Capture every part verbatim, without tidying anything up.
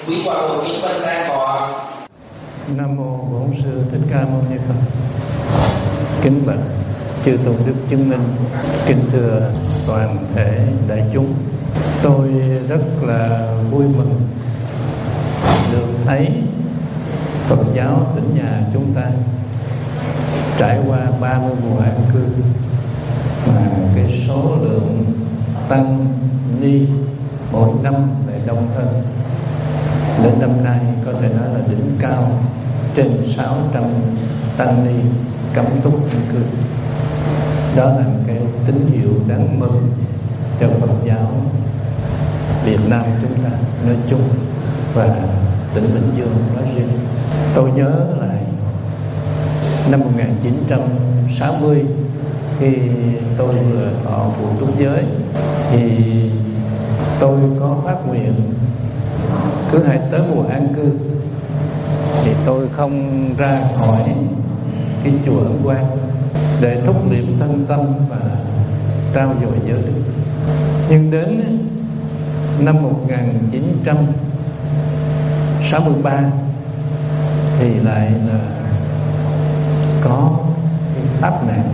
quý hòa thượng Kính Vân đang có. Nam mô Bổn Sư Thích Ca Mâu Ni Phật. Kính bạch chư tôn đức chứng minh, kính thưa toàn thể đại chúng, tôi rất là vui mừng được thấy Phật giáo tỉnh nhà chúng ta trải qua ba mươi mùa an cư mà cái số lượng tăng ni mỗi năm lại đông hơn. Đến năm nay có thể nói là đỉnh cao, trên sáu trăm tăng ni cấm túc an cư. Đó là cái tín hiệu đáng mừng cho Phật giáo Việt Nam chúng ta nói chung và tỉnh Bình Dương nói riêng. Tôi nhớ lại năm một nghìn chín trăm sáu mươi khi tôi vừa thọ phụ túc giới thì tôi có phát nguyện cứ hãy tới mùa an cư thì tôi không ra khỏi cái chùa Ấn Quang để thúc niệm thân tâm và trao dồi giới đức. Nhưng đến năm một nghìn chín trăm sáu mươi ba thì lại là có cái áp nạn.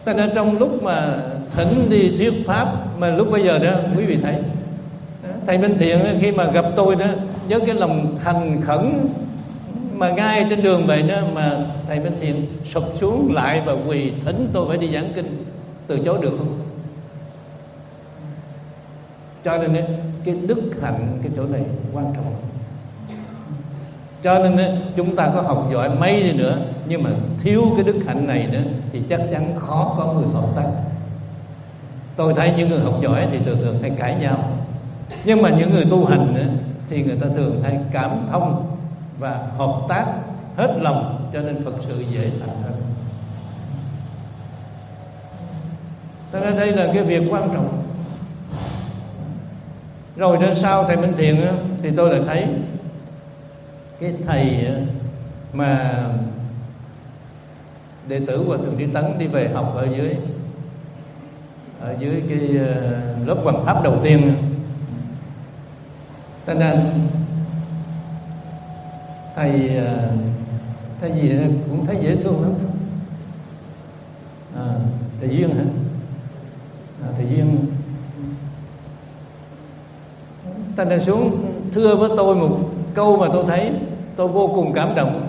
Cho nên trong lúc mà thỉnh đi thuyết pháp, mà lúc bây giờ đó quý vị thấy thầy Minh Thiện khi mà gặp tôi đó với cái lòng thành khẩn, mà ngay trên đường vậy đó mà thầy Minh Thiện sụp xuống lại và quỳ thỉnh tôi phải đi giảng kinh, từ chối được không? Cho nên cái đức hạnh cái chỗ này quan trọng. Cho nên chúng ta có học giỏi mấy đi nữa, nhưng mà thiếu cái đức hạnh này nữa thì chắc chắn khó có người hợp tác. Tôi thấy những người học giỏi thì thường thường hay cãi nhau, nhưng mà những người tu hành nữa thì người ta thường hay cảm thông và hợp tác hết lòng, cho nên Phật sự dễ thành hơn. Cho nên đây là cái việc quan trọng. Rồi đến sau thầy Minh Thiện thì tôi lại thấy cái thầy mà đệ tử của Thượng Trí Tấn đi về học ở dưới ở dưới cái lớp hoằng pháp đầu tiên, cho nên thầy thầy gì cũng thấy dễ thương lắm. À, thầy Duyên hả? À, thầy Duyên. Cho nên xuống thưa với tôi một câu mà tôi thấy tôi vô cùng cảm động.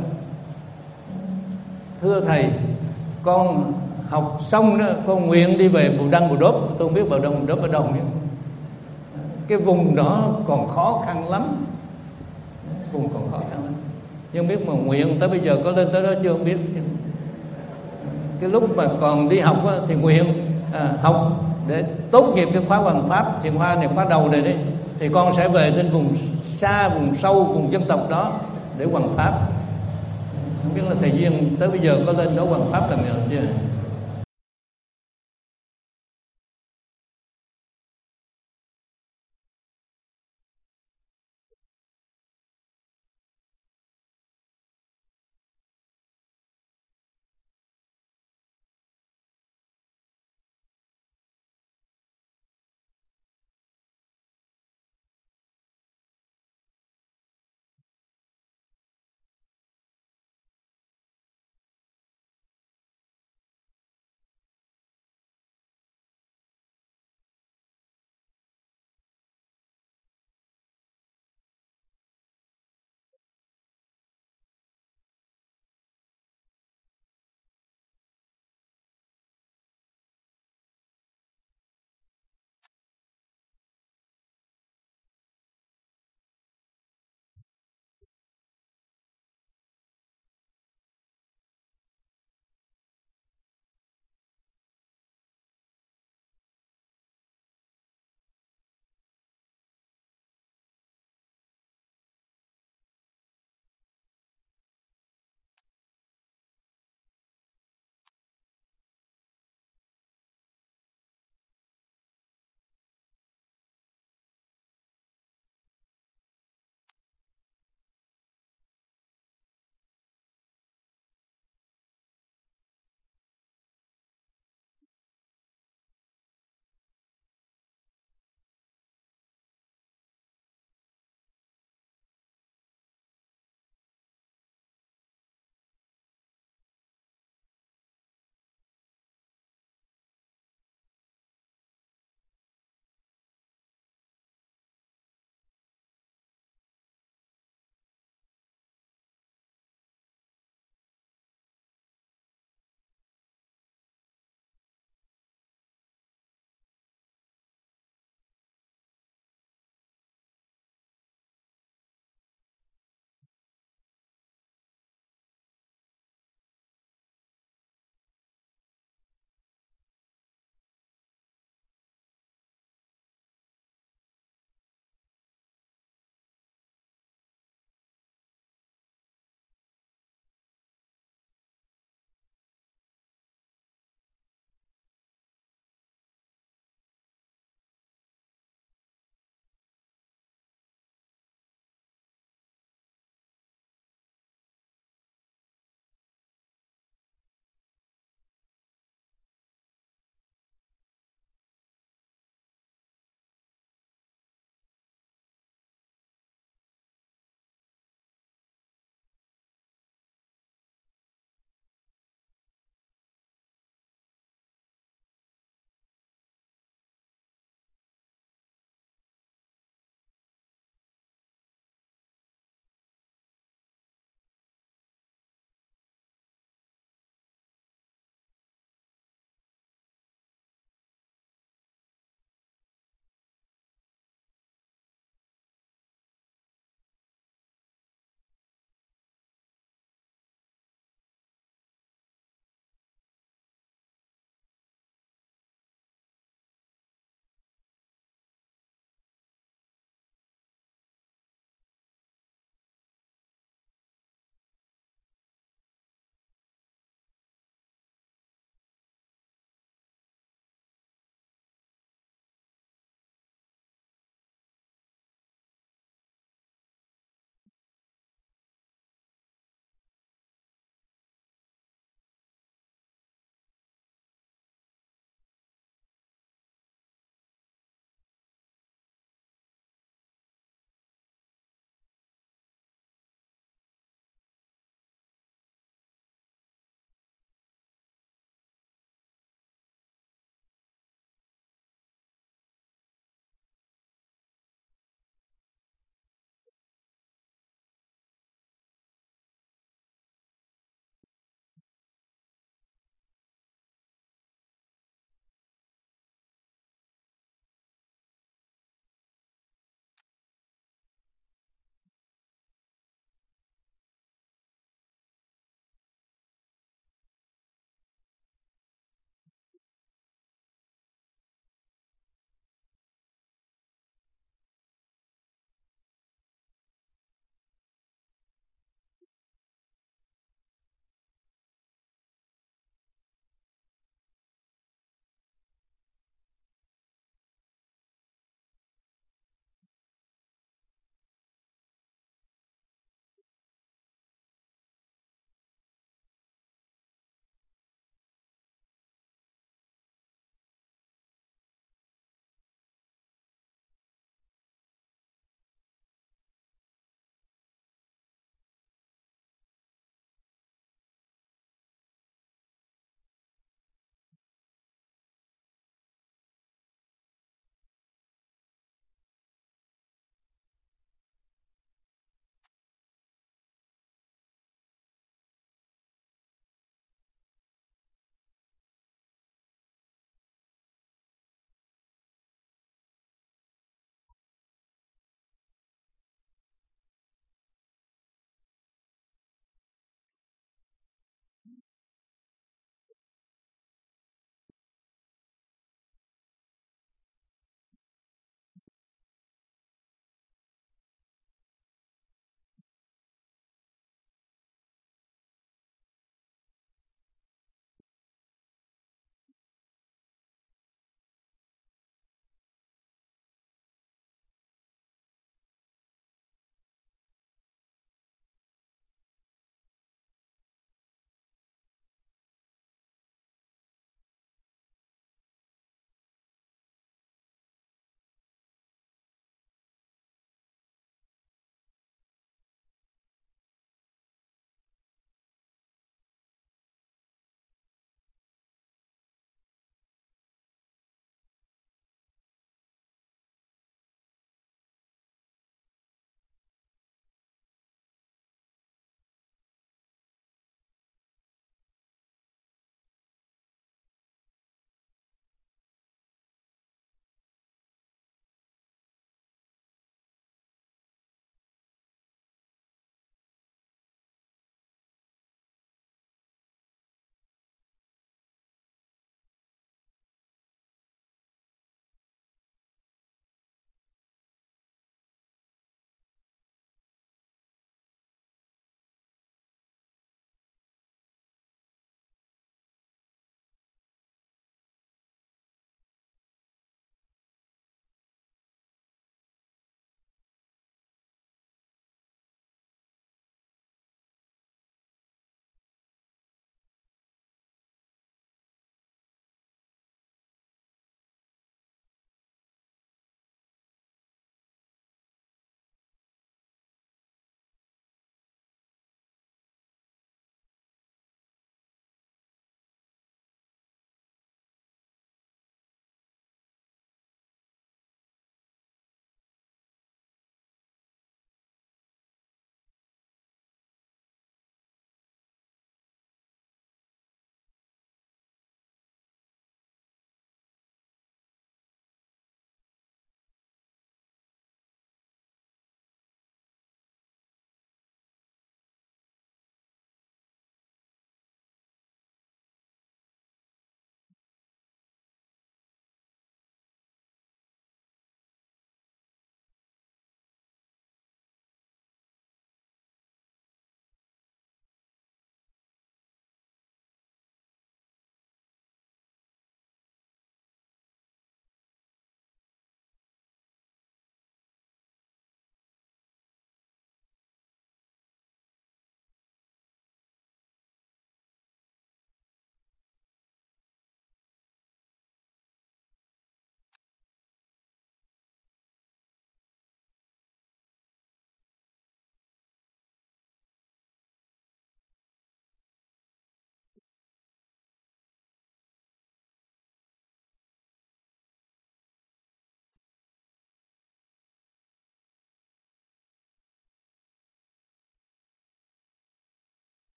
Thưa thầy, con học xong đó, con nguyện đi về Bù Đăng Bù Đốp. Tôi không biết Bù Đăng Bù Đốp ở đâu nữa. Cái vùng đó còn khó khăn lắm, vùng còn khó khăn lắm. Nhưng biết mà nguyện tới bây giờ có lên tới đó chưa không biết. Cái lúc mà còn đi học đó, thì nguyện à, học để tốt nghiệp cái khóa hoằng pháp thiền hoa này, khóa đầu này đấy, thì con sẽ về trên vùng xa, vùng sâu, vùng dân tộc đó để hoằng pháp. Không biết là thầy Duyên tới bây giờ có lên đó hoằng pháp lần nào chưa?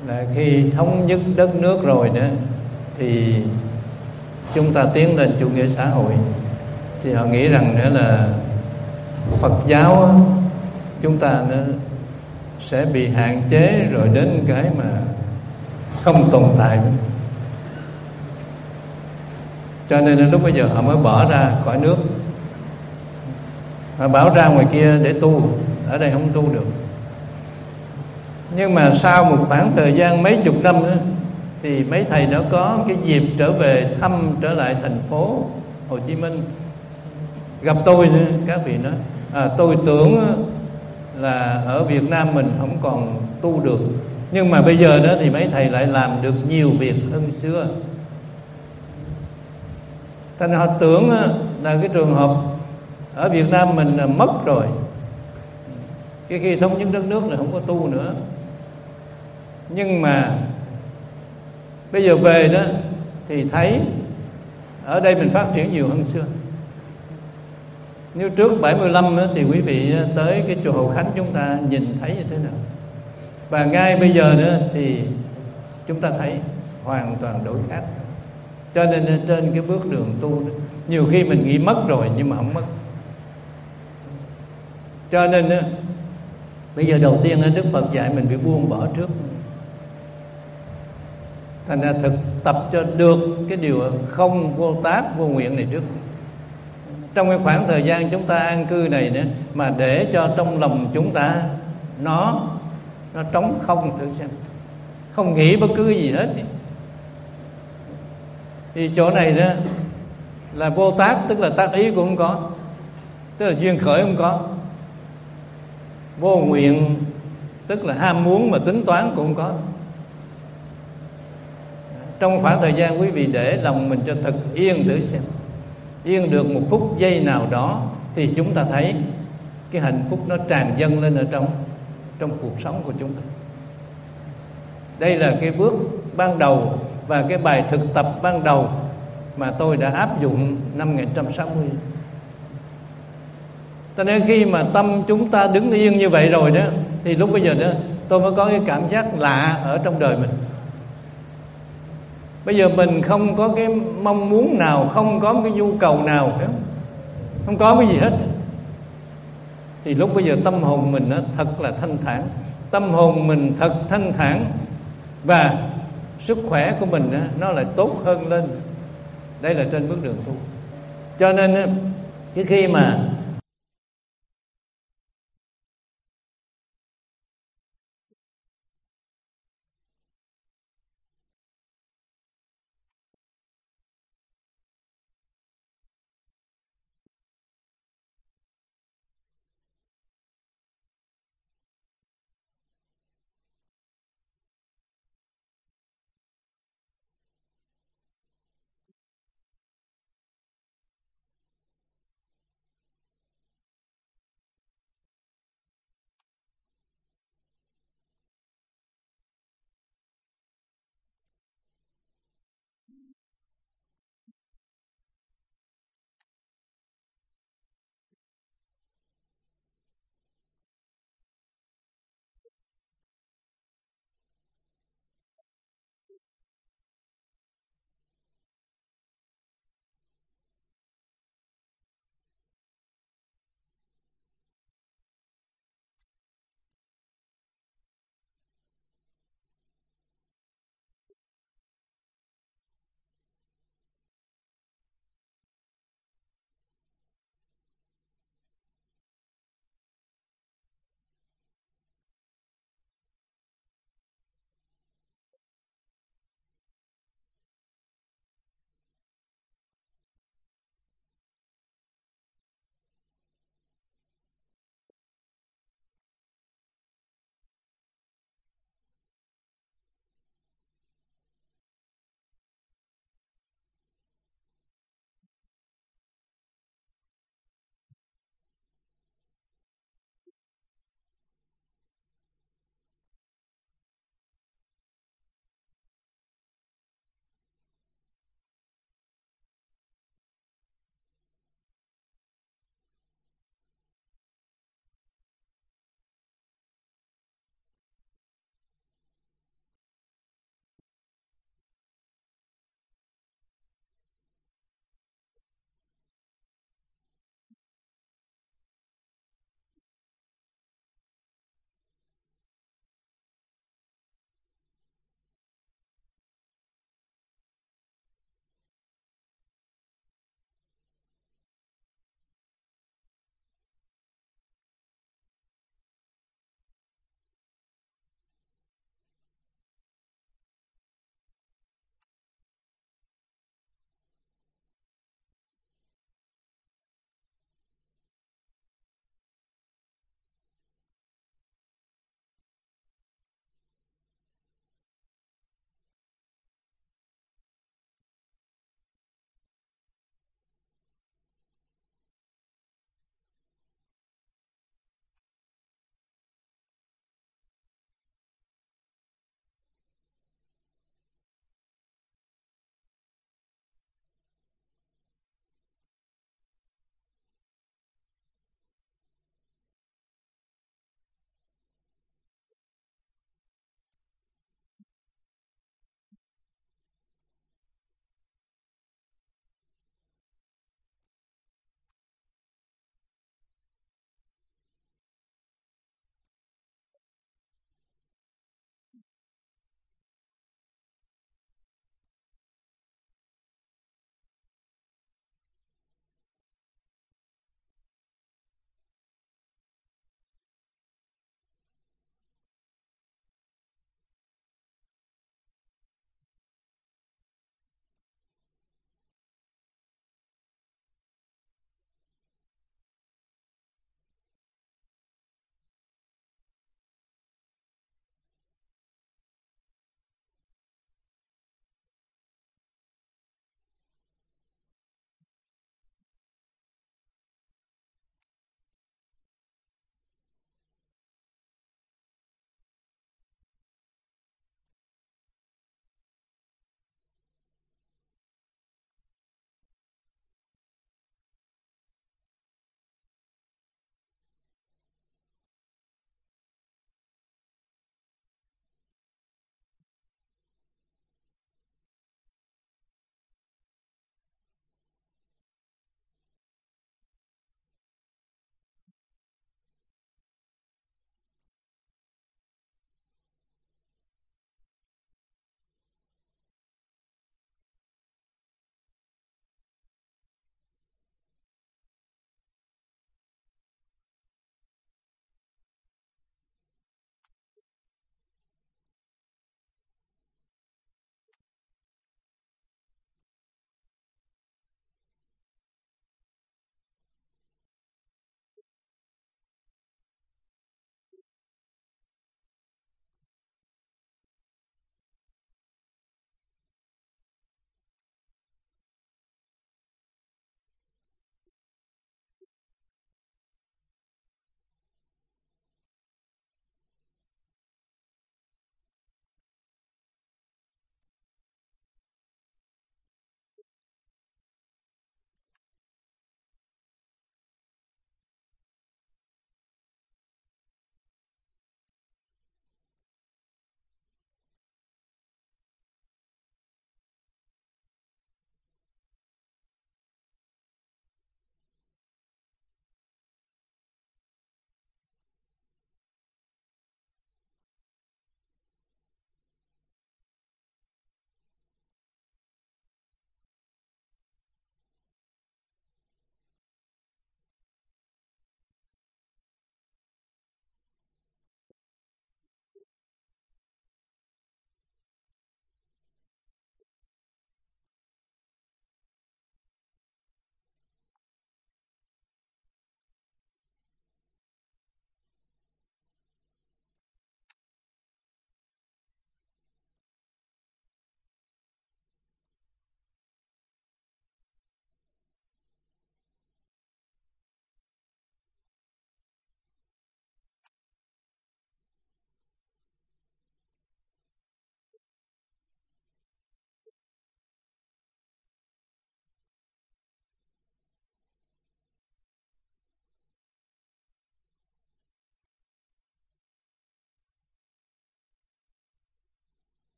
là khi thống nhất đất nước rồi đó thì chúng ta tiến lên chủ nghĩa xã hội, thì họ nghĩ rằng nữa là Phật giáo á, chúng ta nó sẽ bị hạn chế rồi đến cái mà không tồn tại nữa. Cho nên lúc bây giờ họ mới bỏ ra khỏi nước, họ bảo ra ngoài kia để tu, ở đây không tu được. Nhưng mà sau một khoảng thời gian mấy chục năm nữa, thì mấy thầy đã có cái dịp trở về thăm trở lại thành phố Hồ Chí Minh, gặp tôi nữa. Các vị nói à, tôi tưởng là ở Việt Nam mình không còn tu được, nhưng mà bây giờ đó thì mấy thầy lại làm được nhiều việc hơn xưa. Thành họ tưởng là cái trường hợp ở Việt Nam mình là mất rồi, cái khi thống nhất đất nước là không có tu nữa. Nhưng mà bây giờ về đó thì thấy ở đây mình phát triển nhiều hơn xưa. Như trước bảy mươi lăm đó, thì quý vị tới cái chùa Hậu Khánh chúng ta nhìn thấy như thế nào, và ngay bây giờ nữa thì chúng ta thấy hoàn toàn đổi khác. Cho nên trên cái bước đường tu đó, nhiều khi mình nghĩ mất rồi nhưng mà không mất. Cho nên đó, bây giờ đầu tiên Đức Phật dạy mình phải buông bỏ trước. Thành ra thực tập cho được cái điều không vô tác vô nguyện này trước. Trong cái khoảng thời gian chúng ta an cư này nữa, mà để cho trong lòng chúng ta nó nó trống không, thử xem, không nghĩ bất cứ gì hết. Thì chỗ này đó là vô tác, tức là tác ý cũng không có, tức là duyên khởi không có. Vô nguyện tức là ham muốn mà tính toán cũng không có. Trong khoảng thời gian quý vị để lòng mình cho thật yên, thử xem, yên được một phút giây nào đó thì chúng ta thấy cái hạnh phúc nó tràn dâng lên ở trong trong cuộc sống của chúng ta. Đây là cái bước ban đầu và cái bài thực tập ban đầu mà tôi đã áp dụng năm một nghìn chín trăm sáu mươi. Cho nên khi mà tâm chúng ta đứng yên như vậy rồi đó, thì lúc bây giờ đó tôi mới có cái cảm giác lạ ở trong đời mình. Bây giờ mình không có cái mong muốn nào, không có cái nhu cầu nào, không có cái gì hết. Thì lúc bây giờ tâm hồn mình nó thật là thanh thản. Tâm hồn mình thật thanh thản và sức khỏe của mình nó lại tốt hơn lên. Đây là trên bước đường tu. Cho nên cái khi mà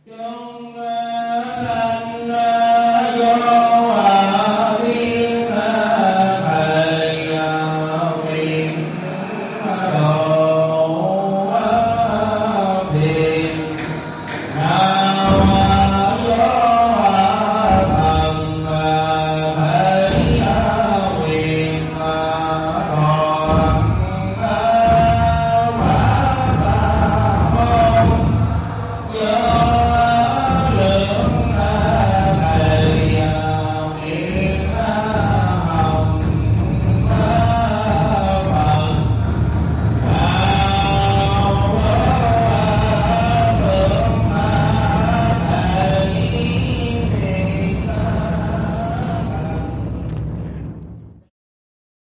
chúng